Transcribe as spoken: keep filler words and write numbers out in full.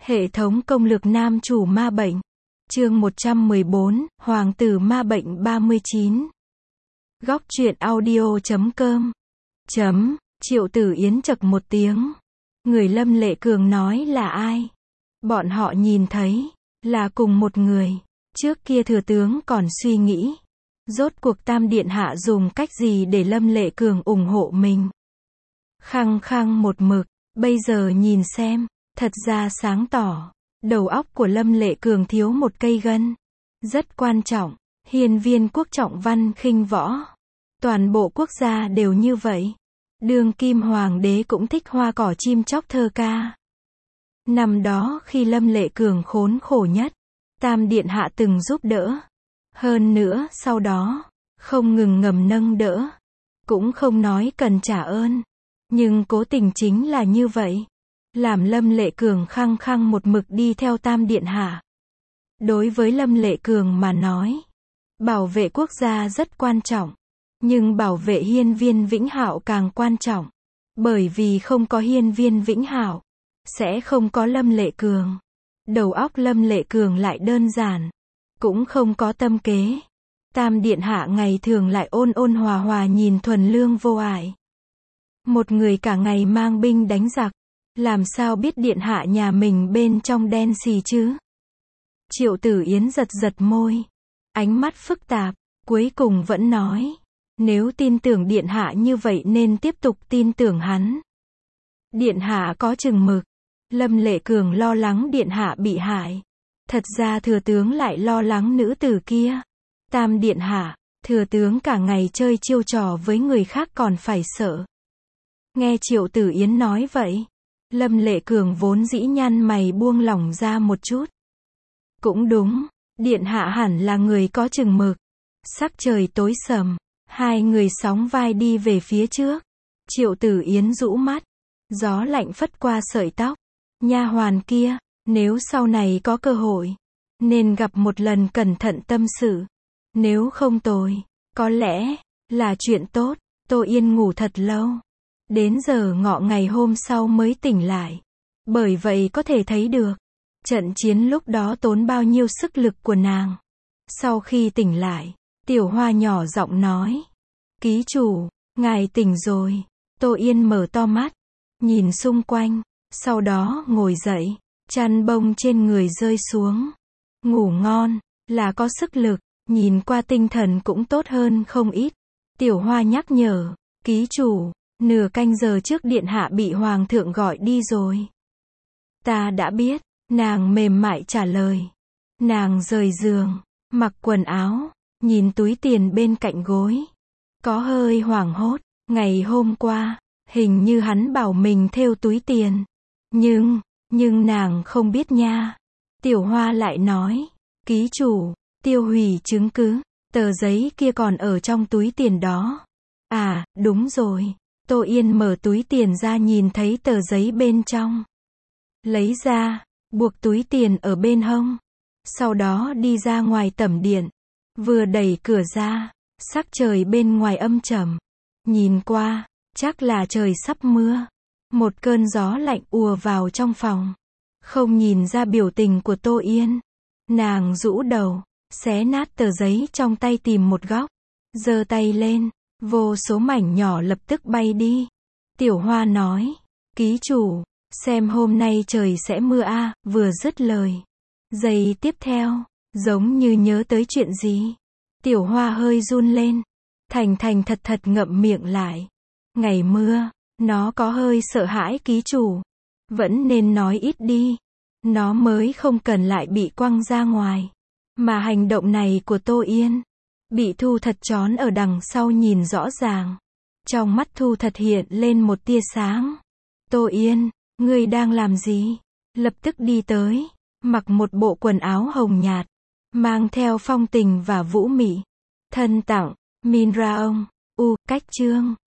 Hệ thống công lược nam chủ ma bệnh. Chương một trăm mười bốn, Hoàng tử ma bệnh ba mươi chín. Góc truyện audio chấm com. Chấm, Triệu Tử Yến chậc một tiếng. Người Lâm Lệ Cường nói là ai? Bọn họ nhìn thấy, là cùng một người. Trước kia thừa tướng còn suy nghĩ, rốt cuộc Tam Điện Hạ dùng cách gì để Lâm Lệ Cường ủng hộ mình. Khăng khăng một mực, bây giờ nhìn xem, thật ra sáng tỏ, đầu óc của Lâm Lệ Cường thiếu một cây gân. Rất quan trọng, hiên viên quốc trọng văn khinh võ. Toàn bộ quốc gia đều như vậy. Đương kim hoàng đế cũng thích hoa cỏ chim chóc thơ ca. Năm đó khi Lâm Lệ Cường khốn khổ nhất, Tam Điện Hạ từng giúp đỡ. Hơn nữa, sau đó, không ngừng ngầm nâng đỡ. Cũng không nói cần trả ơn. Nhưng cố tình chính là như vậy. Làm Lâm Lệ Cường khăng khăng một mực đi theo Tam Điện Hạ. Đối với Lâm Lệ Cường mà nói, bảo vệ quốc gia rất quan trọng. Nhưng bảo vệ hiên viên Vĩnh Hạo càng quan trọng. Bởi vì không có hiên viên Vĩnh Hạo, sẽ không có Lâm Lệ Cường. Đầu óc Lâm Lệ Cường lại đơn giản, cũng không có tâm kế. Tam Điện Hạ ngày thường lại ôn ôn hòa hòa nhìn thuần lương vô ải. Một người cả ngày mang binh đánh giặc, làm sao biết Điện Hạ nhà mình bên trong đen xì chứ? Triệu Tử Yến giật giật môi, ánh mắt phức tạp, cuối cùng vẫn nói, nếu tin tưởng Điện Hạ như vậy nên tiếp tục tin tưởng hắn. Điện Hạ có chừng mực. Lâm Lệ Cường lo lắng Điện Hạ bị hại. Thật ra thừa tướng lại lo lắng nữ tử kia. Tam Điện Hạ, thừa tướng cả ngày chơi chiêu trò với người khác còn phải sợ. Nghe Triệu Tử Yến nói vậy, Lâm Lệ Cường vốn dĩ nhăn mày buông lỏng ra một chút. Cũng đúng, Điện Hạ hẳn là người có chừng mực. Sắc trời tối sầm, hai người sóng vai đi về phía trước. Triệu Tử Yến rũ mắt, gió lạnh phất qua sợi tóc. Nha hoàn kia, nếu sau này có cơ hội, nên gặp một lần cẩn thận tâm sự. Nếu không tồi, có lẽ là chuyện tốt. Tô Yên ngủ thật lâu, đến giờ ngọ ngày hôm sau mới tỉnh lại. Bởi vậy có thể thấy được, trận chiến lúc đó tốn bao nhiêu sức lực của nàng. Sau khi tỉnh lại, Tiểu Hoa nhỏ giọng nói, ký chủ, ngài tỉnh rồi. Tô Yên mở to mắt, nhìn xung quanh, sau đó ngồi dậy, chăn bông trên người rơi xuống. Ngủ ngon, là có sức lực, nhìn qua tinh thần cũng tốt hơn không ít. Tiểu Hoa nhắc nhở, ký chủ, nửa canh giờ trước Điện Hạ bị Hoàng thượng gọi đi rồi. Ta đã biết, nàng mềm mại trả lời. Nàng rời giường, mặc quần áo, nhìn túi tiền bên cạnh gối. Có hơi hoảng hốt, ngày hôm qua, hình như hắn bảo mình thêu túi tiền. Nhưng, nhưng nàng không biết nha. Tiểu Hoa lại nói, ký chủ, tiêu hủy chứng cứ, tờ giấy kia còn ở trong túi tiền đó. À, đúng rồi. Tô Yên mở túi tiền ra nhìn thấy tờ giấy bên trong. Lấy ra, buộc túi tiền ở bên hông. Sau đó đi ra ngoài tẩm điện. Vừa đẩy cửa ra, sắc trời bên ngoài âm trầm. Nhìn qua, chắc là trời sắp mưa. Một cơn gió lạnh ùa vào trong phòng. Không nhìn ra biểu tình của Tô Yên. Nàng rũ đầu, xé nát tờ giấy trong tay tìm một góc. Giơ tay lên, vô số mảnh nhỏ lập tức bay đi. Tiểu Hoa nói, ký chủ, xem hôm nay trời sẽ mưa a. À, vừa dứt lời. Giây tiếp theo, giống như nhớ tới chuyện gì. Tiểu Hoa hơi run lên. Thành thành thật thật ngậm miệng lại. Ngày mưa. Nó có hơi sợ hãi ký chủ. Vẫn nên nói ít đi. Nó mới không cần lại bị quăng ra ngoài. Mà hành động này của Tô Yên, bị Thu Thật trón ở đằng sau nhìn rõ ràng. Trong mắt Thu Thật hiện lên một tia sáng. Tô Yên, ngươi đang làm gì? Lập tức đi tới, mặc một bộ quần áo hồng nhạt, mang theo phong tình và vũ mị. Thân tặng, Min Ra ông, U, cách chương.